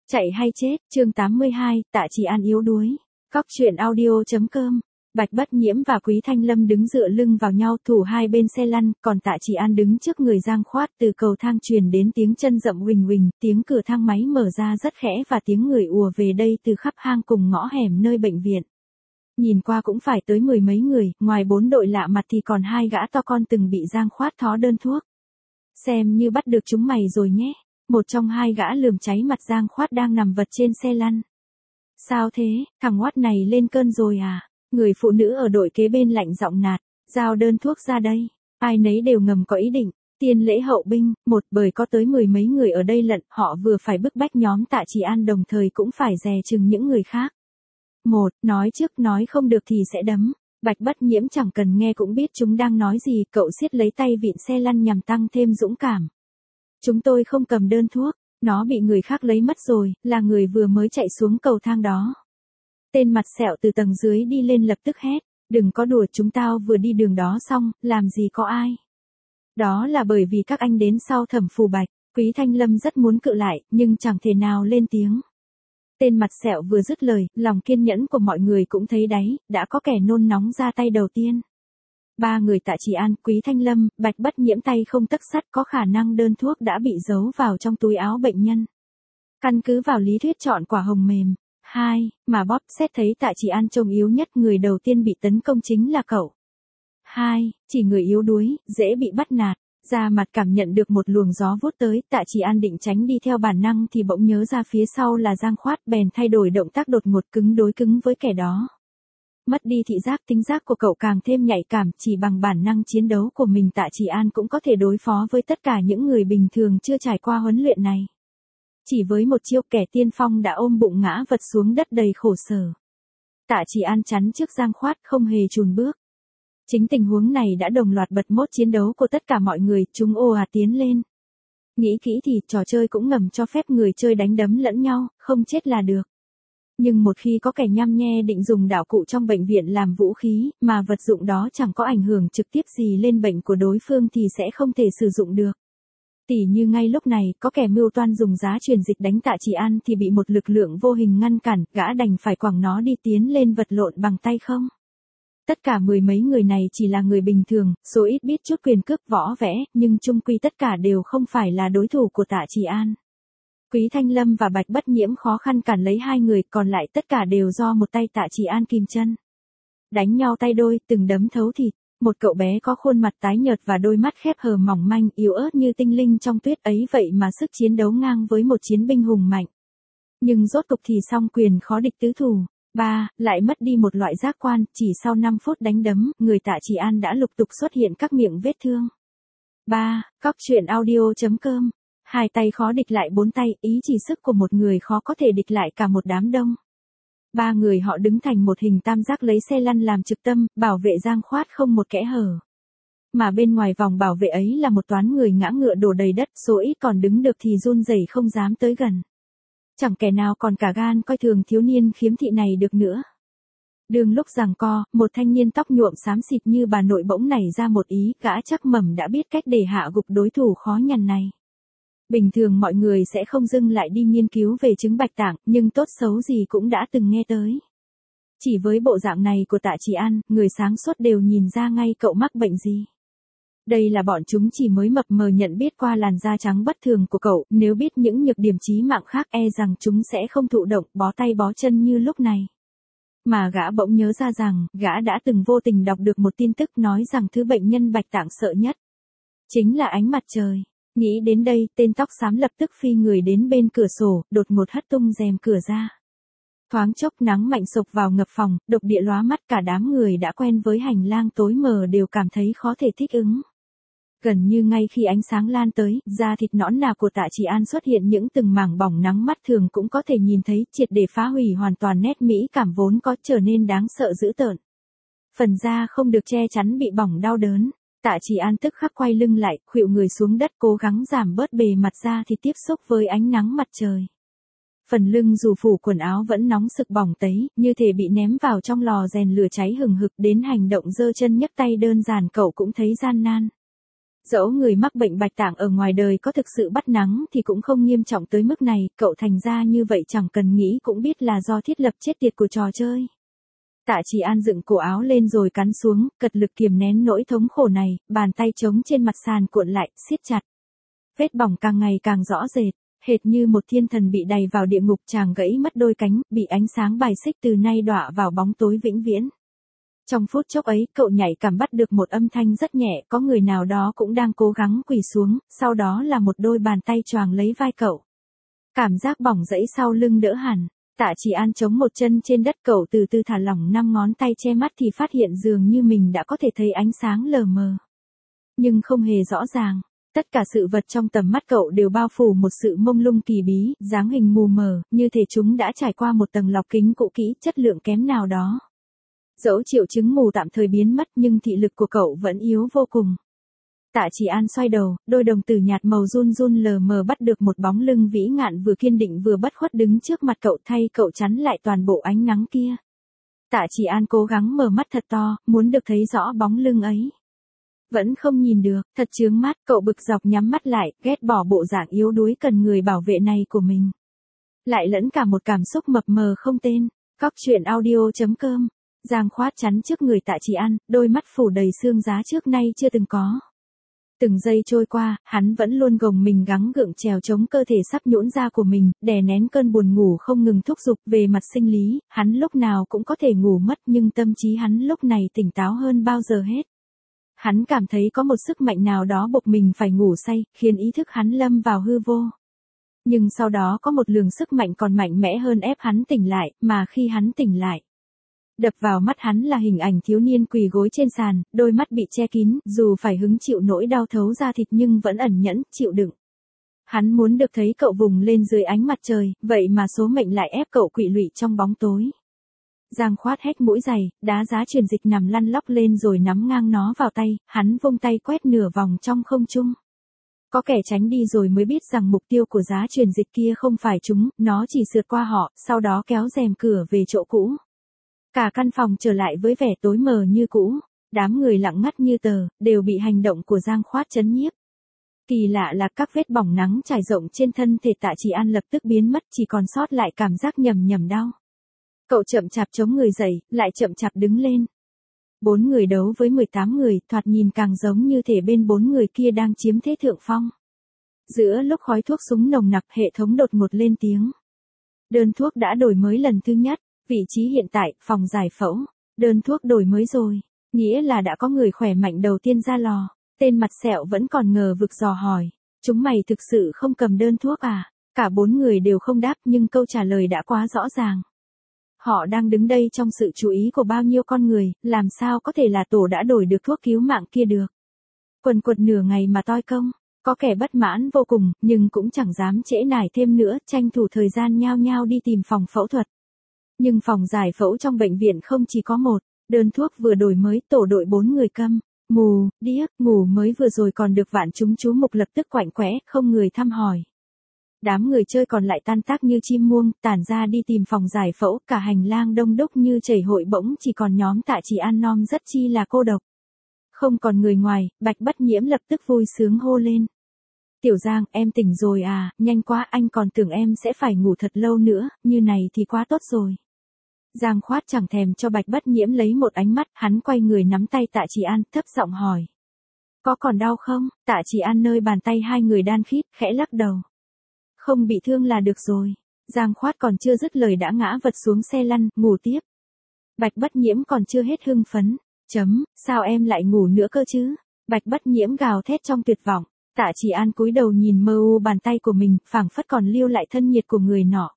Chạy hay chết, chương 82, Tạ Chỉ An yếu đuối. Cóc truyện audio.com. Bạch Bất Nhiễm và Quý Thanh Lâm đứng dựa lưng vào nhau, thủ hai bên xe lăn, còn Tạ Chỉ An đứng trước người Giang Khoát. Từ cầu thang truyền đến tiếng chân rậm huỳnh huỳnh, tiếng cửa thang máy mở ra rất khẽ và tiếng người ùa về đây từ khắp hang cùng ngõ hẻm nơi bệnh viện. Nhìn qua cũng phải tới mười mấy người, ngoài 4 đội lạ mặt thì còn 2 gã to con từng bị Giang Khoát thó đơn thuốc. Xem như bắt được chúng mày rồi nhé. Một trong 2 gã lườm cháy mặt Giang Khoát đang nằm vật trên xe lăn. Sao thế, thằng Ngoát này lên cơn rồi à? Người phụ nữ ở đội kế bên lạnh giọng nạt, giao đơn thuốc ra đây. Ai nấy đều ngầm có ý định, tiên lễ hậu binh, bởi có tới mười mấy người ở đây lận, họ vừa phải bức bách nhóm Tạ Chỉ An đồng thời cũng phải dè chừng những người khác. Nói trước nói không được thì sẽ đấm. Bạch Bất Nhiễm chẳng cần nghe cũng biết chúng đang nói gì, cậu siết lấy tay vịn xe lăn nhằm tăng thêm dũng cảm. Chúng tôi không cầm đơn thuốc, nó bị người khác lấy mất rồi, là người vừa mới chạy xuống cầu thang đó. Tên mặt sẹo từ tầng dưới đi lên lập tức hét, đừng có đùa, chúng tao vừa đi đường đó xong, làm gì có ai. Đó là bởi vì các anh đến sau Thẩm Phù Bạch. Quý Thanh Lâm rất muốn cự lại, nhưng chẳng thể nào lên tiếng. Tên mặt sẹo vừa dứt lời, lòng kiên nhẫn của mọi người cũng thấy đáy, đã có kẻ nôn nóng ra tay đầu tiên. 3 người Tạ Chỉ An, Quý Thanh Lâm, Bạch Bất Nhiễm tay không tấc sắt, có khả năng đơn thuốc đã bị giấu vào trong túi áo bệnh nhân. Căn cứ vào lý thuyết chọn quả hồng mềm. 2, mà bóp xét thấy Tạ Chỉ An trông yếu nhất, người đầu tiên bị tấn công chính là cậu. 2, chỉ người yếu đuối, dễ bị bắt nạt. Da mặt cảm nhận được một luồng gió vút tới, Tạ Chỉ An định tránh đi theo bản năng thì bỗng nhớ ra phía sau là Giang Khoát, bèn thay đổi động tác đột ngột, cứng đối cứng với kẻ đó. Mất đi thị giác, tính giác của cậu càng thêm nhạy cảm, chỉ bằng bản năng chiến đấu của mình Tạ Chỉ An cũng có thể đối phó với tất cả những người bình thường chưa trải qua huấn luyện này. Chỉ với một chiêu, kẻ tiên phong đã ôm bụng ngã vật xuống đất đầy khổ sở. Tạ Chỉ An chắn trước Giang Khoát, không hề chùn bước. Chính tình huống này đã đồng loạt bật mốt chiến đấu của tất cả mọi người, chúng ồ ạt tiến lên. Nghĩ kỹ thì trò chơi cũng ngầm cho phép người chơi đánh đấm lẫn nhau, không chết là được. Nhưng một khi có kẻ nhăm nhe định dùng đạo cụ trong bệnh viện làm vũ khí, mà vật dụng đó chẳng có ảnh hưởng trực tiếp gì lên bệnh của đối phương thì sẽ không thể sử dụng được. Tỉ như ngay lúc này, có kẻ mưu toan dùng giá truyền dịch đánh Tạ Chỉ An thì bị một lực lượng vô hình ngăn cản, gã đành phải quẳng nó đi tiến lên vật lộn bằng tay không. Tất cả mười mấy người này chỉ là người bình thường, số ít biết chút quyền cước võ vẽ, nhưng chung quy tất cả đều không phải là đối thủ của Tạ Chỉ An. Quý Thanh Lâm và Bạch Bất Nhiễm khó khăn cản lấy 2 người, còn lại tất cả đều do một tay Tạ Chỉ An kìm chân. Đánh nhau tay đôi, từng đấm thấu thịt. Một cậu bé có khuôn mặt tái nhợt và đôi mắt khép hờ mỏng manh, yếu ớt như tinh linh trong tuyết ấy, vậy mà sức chiến đấu ngang với một chiến binh hùng mạnh. Nhưng rốt cục thì song quyền khó địch tứ thủ. 3, lại mất đi một loại giác quan, chỉ sau 5 phút đánh đấm, người Tạ Chỉ An đã lục tục xuất hiện các miệng vết thương. 3, cóc truyện audio.com. 2 tay khó địch lại 4 tay, ý chỉ sức của một người khó có thể địch lại cả một đám đông. 3 người họ đứng thành một hình tam giác lấy xe lăn làm trực tâm, bảo vệ Giang Khoát không một kẽ hở. Mà bên ngoài vòng bảo vệ ấy là một toán người ngã ngựa đổ đầy đất, số ít còn đứng được thì run rẩy không dám tới gần. Chẳng kẻ nào còn cả gan coi thường thiếu niên khiếm thị này được nữa. Đường lúc giằng co, một thanh niên tóc nhuộm xám xịt như bà nội bỗng nảy ra một ý, gã chắc mẩm đã biết cách để hạ gục đối thủ khó nhằn này. Bình thường mọi người sẽ không dừng lại đi nghiên cứu về chứng bạch tạng, nhưng tốt xấu gì cũng đã từng nghe tới. Chỉ với bộ dạng này của Tạ Chỉ An, người sáng suốt đều nhìn ra ngay cậu mắc bệnh gì. Đây là bọn chúng chỉ mới mập mờ nhận biết qua làn da trắng bất thường của cậu, nếu biết những nhược điểm chí mạng khác e rằng chúng sẽ không thụ động, bó tay bó chân như lúc này. Mà gã bỗng nhớ ra rằng, gã đã từng vô tình đọc được một tin tức nói rằng thứ bệnh nhân bạch tạng sợ nhất chính là ánh mặt trời. Nghĩ đến đây, tên tóc xám lập tức phi người đến bên cửa sổ, đột ngột hất tung rèm cửa ra. Thoáng chốc nắng mạnh sộc vào ngập phòng, độc địa lóa mắt, cả đám người đã quen với hành lang tối mờ đều cảm thấy khó thể thích ứng. Gần như ngay khi ánh sáng lan tới, da thịt nõn nà của Tạ Chỉ An xuất hiện những từng mảng bỏng nắng mắt thường cũng có thể nhìn thấy, triệt để phá hủy hoàn toàn nét mỹ cảm vốn có, trở nên đáng sợ dữ tợn. Phần da không được che chắn bị bỏng đau đớn. Tạ Chỉ An tức khắc quay lưng lại, khuỵu người xuống đất cố gắng giảm bớt bề mặt da thịt tiếp xúc với ánh nắng mặt trời. Phần lưng dù phủ quần áo vẫn nóng sực bỏng tấy, như thể bị ném vào trong lò rèn lửa cháy hừng hực, đến hành động giơ chân nhấc tay đơn giản cậu cũng thấy gian nan. Dẫu người mắc bệnh bạch tạng ở ngoài đời có thực sự bắt nắng thì cũng không nghiêm trọng tới mức này, cậu thành ra như vậy chẳng cần nghĩ cũng biết là do thiết lập chết tiệt của trò chơi. Tạ Chỉ An dựng cổ áo lên rồi cắn xuống, cật lực kiềm nén nỗi thống khổ này, bàn tay trống trên mặt sàn cuộn lại, siết chặt. Vết bỏng càng ngày càng rõ rệt, hệt như một thiên thần bị đày vào địa ngục, chàng gãy mất đôi cánh, bị ánh sáng bài xích từ nay đọa vào bóng tối vĩnh viễn. Trong phút chốc ấy, cậu nhạy cảm bắt được một âm thanh rất nhẹ, có người nào đó cũng đang cố gắng quỳ xuống, sau đó là một đôi bàn tay choàng lấy vai cậu. Cảm giác bỏng rẫy sau lưng đỡ hẳn. Tạ Chỉ An chống một chân trên đất, cậu từ từ thả lỏng 5 ngón tay che mắt thì phát hiện dường như mình đã có thể thấy ánh sáng lờ mờ. Nhưng không hề rõ ràng. Tất cả sự vật trong tầm mắt cậu đều bao phủ một sự mông lung kỳ bí, dáng hình mù mờ, như thể chúng đã trải qua một tầng lọc kính cũ kỹ, chất lượng kém nào đó. Dẫu triệu chứng mù tạm thời biến mất nhưng thị lực của cậu vẫn yếu vô cùng. Tạ Chỉ An xoay đầu, đôi đồng tử nhạt màu run run lờ mờ bắt được một bóng lưng vĩ ngạn vừa kiên định vừa bất khuất đứng trước mặt cậu, thay cậu chắn lại toàn bộ ánh nắng kia. Tạ Chỉ An cố gắng mở mắt thật to, muốn được thấy rõ bóng lưng ấy. Vẫn không nhìn được, thật chướng mắt, cậu bực dọc nhắm mắt lại, ghét bỏ bộ dạng yếu đuối cần người bảo vệ này của mình. Lại lẫn cả một cảm xúc mập mờ không tên. Coctruyện.audio.com. Giang Khoát chắn trước người Tạ Chỉ An, đôi mắt phủ đầy sương giá trước nay chưa từng có. Từng giây trôi qua, hắn vẫn luôn gồng mình gắng gượng trèo chống cơ thể sắp nhũn ra của mình, đè nén cơn buồn ngủ không ngừng thúc giục. Về mặt sinh lý, hắn lúc nào cũng có thể ngủ mất nhưng tâm trí hắn lúc này tỉnh táo hơn bao giờ hết. Hắn cảm thấy có một sức mạnh nào đó buộc mình phải ngủ say, khiến ý thức hắn lâm vào hư vô. Nhưng sau đó có một luồng sức mạnh còn mạnh mẽ hơn ép hắn tỉnh lại, mà khi hắn tỉnh lại, đập vào mắt hắn là hình ảnh thiếu niên quỳ gối trên sàn, đôi mắt bị che kín, dù phải hứng chịu nỗi đau thấu da thịt nhưng vẫn ẩn nhẫn, chịu đựng. Hắn muốn được thấy cậu vùng lên dưới ánh mặt trời, vậy mà số mệnh lại ép cậu quỵ lụy trong bóng tối. Giang Khoát hét mũi dày, đá giá truyền dịch nằm lăn lóc lên rồi nắm ngang nó vào tay, hắn vung tay quét nửa vòng trong không trung. Có kẻ tránh đi rồi mới biết rằng mục tiêu của giá truyền dịch kia không phải chúng, nó chỉ sượt qua họ, sau đó kéo rèm cửa về chỗ cũ. Cả căn phòng trở lại với vẻ tối mờ như cũ, đám người lặng ngắt như tờ, đều bị hành động của Giang Khoát chấn nhiếp. Kỳ lạ là các vết bỏng nắng trải rộng trên thân thể Tạ Chỉ An lập tức biến mất, chỉ còn sót lại cảm giác nhầm nhầm đau. Cậu chậm chạp chống người dậy, lại chậm chạp đứng lên. 4 người đấu với 18 người, thoạt nhìn càng giống như thể bên 4 người kia đang chiếm thế thượng phong. Giữa lúc khói thuốc súng nồng nặc, hệ thống đột ngột lên tiếng. Đơn thuốc đã đổi mới lần thứ nhất, vị trí hiện tại, phòng giải phẫu. Đơn thuốc đổi mới rồi, nghĩa là đã có người khỏe mạnh đầu tiên ra lò. Tên mặt sẹo vẫn còn ngờ vực dò hỏi. Chúng mày thực sự không cầm đơn thuốc à? Cả 4 người đều không đáp nhưng câu trả lời đã quá rõ ràng. Họ đang đứng đây trong sự chú ý của bao nhiêu con người, làm sao có thể là tổ đã đổi được thuốc cứu mạng kia được. Quần quật nửa ngày mà toi công, có kẻ bất mãn vô cùng, nhưng cũng chẳng dám trễ nải thêm nữa, tranh thủ thời gian nhao nhao đi tìm phòng phẫu thuật. Nhưng phòng giải phẫu trong bệnh viện không chỉ có một, đơn thuốc vừa đổi mới, tổ đội 4 người câm, mù, điếc, ngủ mới vừa rồi còn được vạn chúng chú mục lập tức quạnh quẽ, không người thăm hỏi. Đám người chơi còn lại tan tác như chim muông, tản ra đi tìm phòng giải phẫu, cả hành lang đông đúc như chảy hội, bỗng chỉ còn nhóm Tạ Chỉ An non rất chi là cô độc. Không còn người ngoài, Bạch Bất Nhiễm lập tức vui sướng hô lên. Tiểu Giang, em tỉnh rồi à, nhanh quá, anh còn tưởng em sẽ phải ngủ thật lâu nữa, như này thì quá tốt rồi. Giang Khoát chẳng thèm cho Bạch Bất Nhiễm lấy một ánh mắt, hắn quay người nắm tay Tạ Chỉ An, thấp giọng hỏi. Có còn đau không? Tạ Chỉ An nơi bàn tay hai người đan khít, khẽ lắc đầu. Không bị thương là được rồi. Giang Khoát còn chưa dứt lời đã ngã vật xuống xe lăn, ngủ tiếp. Bạch Bất Nhiễm còn chưa hết hưng phấn. Sao em lại ngủ nữa cơ chứ? Bạch Bất Nhiễm gào thét trong tuyệt vọng. Tạ Chỉ An cúi đầu nhìn mơ u bàn tay của mình, phảng phất còn lưu lại thân nhiệt của người nọ.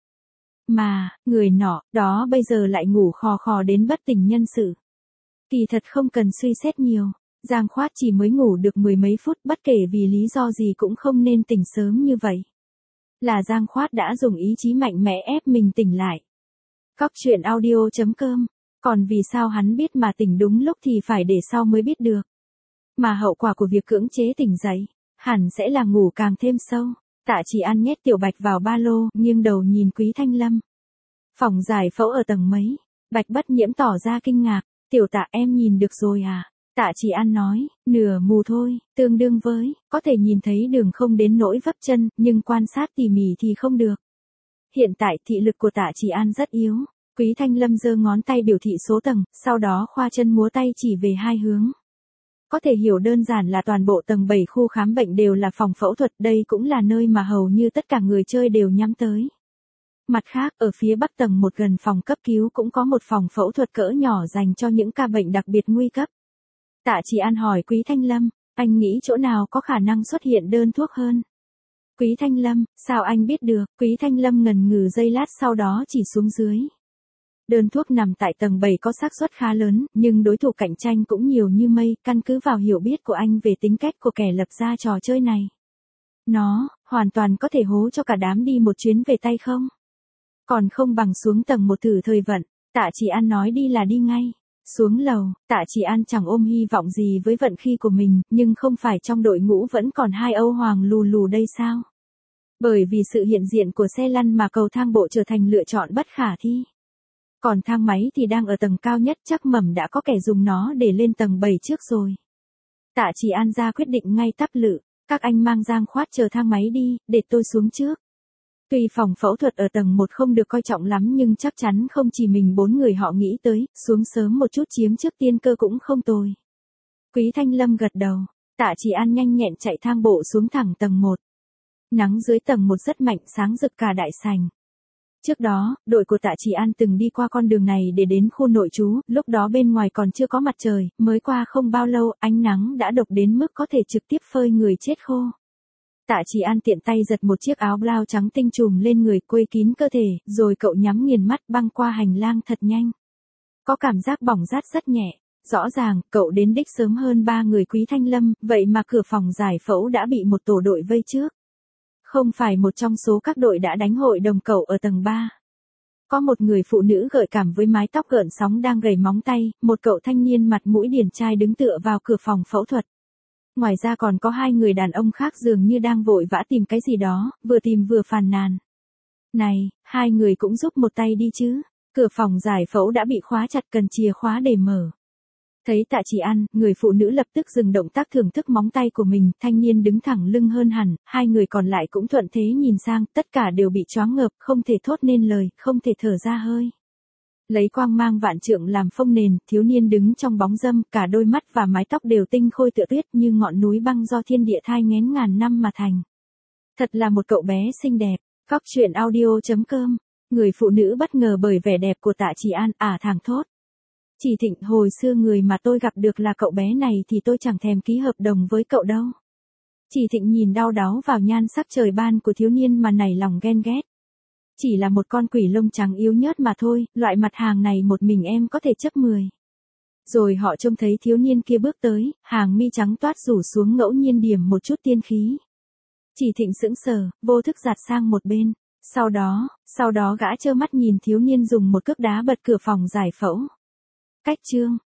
Mà, người nọ, đó bây giờ lại ngủ khò khò đến bất tỉnh nhân sự. Kỳ thật không cần suy xét nhiều. Giang Khoát chỉ mới ngủ được 10 mấy phút, bất kể vì lý do gì cũng không nên tỉnh sớm như vậy. Là Giang Khoát đã dùng ý chí mạnh mẽ ép mình tỉnh lại. Coctruyện.audio.com. Còn vì sao hắn biết mà tỉnh đúng lúc thì phải để sau mới biết được. Mà hậu quả của việc cưỡng chế tỉnh dậy, hẳn sẽ là ngủ càng thêm sâu. Tạ Chỉ An nhét Tiểu Bạch vào ba lô, nghiêng đầu nhìn Quý Thanh Lâm. Phòng giải phẫu ở tầng mấy? Bạch Bất Nhiễm tỏ ra kinh ngạc. Tiểu Tạ, em nhìn được rồi à? Tạ Chỉ An nói, nửa mù thôi, tương đương với, có thể nhìn thấy đường không đến nỗi vấp chân, nhưng quan sát tỉ mỉ thì không được. Hiện tại thị lực của Tạ Chỉ An rất yếu. Quý Thanh Lâm giơ ngón tay biểu thị số tầng, sau đó khoa chân múa tay chỉ về hai hướng. Có thể hiểu đơn giản là toàn bộ tầng 7 khu khám bệnh đều là phòng phẫu thuật, đây cũng là nơi mà hầu như tất cả người chơi đều nhắm tới. Mặt khác, ở phía bắc tầng 1 gần phòng cấp cứu cũng có một phòng phẫu thuật cỡ nhỏ dành cho những ca bệnh đặc biệt nguy cấp. Tạ Chỉ An hỏi Quý Thanh Lâm, anh nghĩ chỗ nào có khả năng xuất hiện đơn thuốc hơn? Quý Thanh Lâm, sao anh biết được? Quý Thanh Lâm ngần ngừ giây lát sau đó chỉ xuống dưới. Đơn thuốc nằm tại tầng 7 có xác suất khá lớn, nhưng đối thủ cạnh tranh cũng nhiều như mây, căn cứ vào hiểu biết của anh về tính cách của kẻ lập ra trò chơi này. Nó, hoàn toàn có thể hố cho cả đám đi một chuyến về tay không? Còn không bằng xuống tầng 1 thử thời vận, Tạ Chỉ An nói đi là đi ngay. Xuống lầu, Tạ Chỉ An chẳng ôm hy vọng gì với vận khí của mình, nhưng không phải trong đội ngũ vẫn còn hai Âu Hoàng lù lù đây sao? Bởi vì sự hiện diện của xe lăn mà cầu thang bộ trở thành lựa chọn bất khả thi. Còn thang máy thì đang ở tầng cao nhất, chắc mẩm đã có kẻ dùng nó để lên tầng 7 trước rồi. Tạ Chỉ An ra quyết định ngay tắp lự, các anh mang Giang Khoát chờ thang máy đi, để tôi xuống trước. Tuy phòng phẫu thuật ở tầng 1 không được coi trọng lắm nhưng chắc chắn không chỉ mình 4 người họ nghĩ tới, xuống sớm một chút chiếm trước tiên cơ cũng không tồi. Quý Thanh Lâm gật đầu, Tạ Chỉ An nhanh nhẹn chạy thang bộ xuống thẳng tầng 1. Nắng dưới tầng 1 rất mạnh, sáng rực cả đại sảnh. Trước đó, đội của Tạ Chỉ An từng đi qua con đường này để đến khu nội trú, lúc đó bên ngoài còn chưa có mặt trời, mới qua không bao lâu, ánh nắng đã độc đến mức có thể trực tiếp phơi người chết khô. Tạ Chỉ An tiện tay giật một chiếc áo blau trắng tinh trùm lên người, quây kín cơ thể, rồi cậu nhắm nghiền mắt băng qua hành lang thật nhanh. Có cảm giác bỏng rát rất nhẹ. Rõ ràng, cậu đến đích sớm hơn 3 người Quý Thanh Lâm, vậy mà cửa phòng giải phẫu đã bị một tổ đội vây trước. Không phải một trong số các đội đã đánh hội đồng cậu ở tầng 3. Có một người phụ nữ gợi cảm với mái tóc gợn sóng đang gầy móng tay, một cậu thanh niên mặt mũi điển trai đứng tựa vào cửa phòng phẫu thuật. Ngoài ra còn có 2 người đàn ông khác dường như đang vội vã tìm cái gì đó, vừa tìm vừa phàn nàn. Này, 2 người cũng giúp một tay đi chứ. Cửa phòng giải phẫu đã bị khóa chặt, cần chìa khóa để mở. Thấy Tạ Chỉ An, người phụ nữ lập tức dừng động tác thưởng thức móng tay của mình, thanh niên đứng thẳng lưng hơn hẳn, 2 người còn lại cũng thuận thế nhìn sang, tất cả đều bị choáng ngợp, không thể thốt nên lời, không thể thở ra hơi. Lấy quang mang vạn trượng làm phông nền, thiếu niên đứng trong bóng râm, cả đôi mắt và mái tóc đều tinh khôi tựa tuyết như ngọn núi băng do thiên địa thai nghén ngàn năm mà thành. Thật là một cậu bé xinh đẹp. Cóc truyện audio.com. Người phụ nữ bất ngờ bởi vẻ đẹp của Tạ Chỉ An, thảng thốt. Chỉ Thịnh, hồi xưa người mà tôi gặp được là cậu bé này thì tôi chẳng thèm ký hợp đồng với cậu đâu. Chỉ Thịnh nhìn đau đáu vào nhan sắc trời ban của thiếu niên mà nảy lòng ghen ghét. Chỉ là một con quỷ lông trắng yếu nhớt mà thôi, loại mặt hàng này một mình em có thể chấp 10. Rồi họ trông thấy thiếu niên kia bước tới, hàng mi trắng toát rủ xuống ngẫu nhiên điểm một chút tiên khí. Chỉ Thịnh sững sờ, vô thức giạt sang một bên. Sau đó gã trơ mắt nhìn thiếu niên dùng một cước đá bật cửa phòng giải phẫu. Cách chương